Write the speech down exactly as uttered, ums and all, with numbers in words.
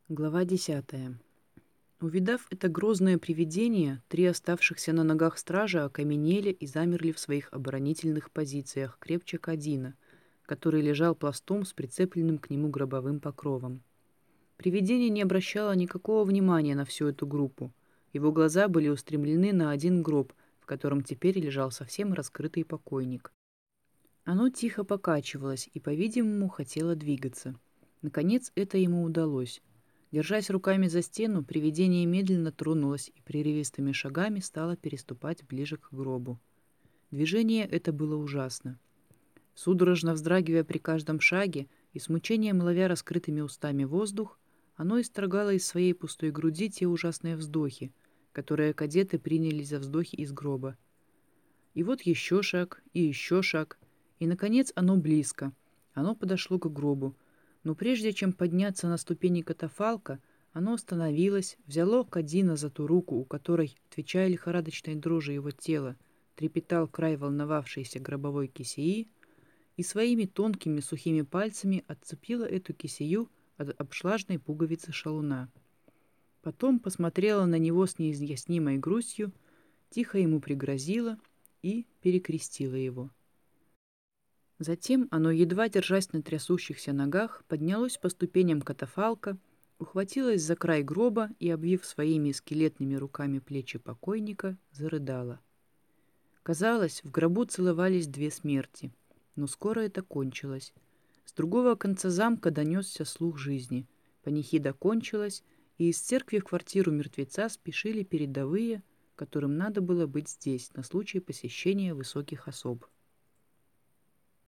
Глава десятая. Увидав это грозное привидение, три оставшихся на ногах стража окаменели и замерли в своих оборонительных позициях крепче Кадина, который лежал пластом с прицепленным к нему гробовым покровом. Привидение не обращало никакого внимания на всю эту группу. Его глаза были устремлены на один гроб, в котором теперь лежал совсем раскрытый покойник. Оно тихо покачивалось и, по-видимому, хотело двигаться. Наконец, это ему удалось. Держась руками за стену, привидение медленно тронулось и прерывистыми шагами стало переступать ближе к гробу. Движение это было ужасно. Судорожно вздрагивая при каждом шаге и с мучением ловя раскрытыми устами воздух, оно исторгало из своей пустой груди те ужасные вздохи, которые кадеты приняли за вздохи из гроба. И вот еще шаг, и еще шаг, и, наконец, оно близко. Оно подошло к гробу. Но прежде чем подняться на ступени катафалка, оно остановилось, взяло Кадина за ту руку, у которой, отвечая лихорадочной дрожи его тела, трепетал край волновавшейся гробовой кисеи, и своими тонкими сухими пальцами отцепило эту кисею от обшлажной пуговицы шалуна. Потом посмотрела на него с неизъяснимой грустью, тихо ему пригрозила и перекрестила его. Затем оно, едва держась на трясущихся ногах, поднялось по ступеням катафалка, ухватилось за край гроба и, обвив своими скелетными руками плечи покойника, зарыдало. Казалось, в гробу целовались две смерти, но скоро это кончилось. С другого конца замка донесся слух жизни. Панихида кончилась, и из церкви в квартиру мертвеца спешили передовые, которым надо было быть здесь на случай посещения высоких особ.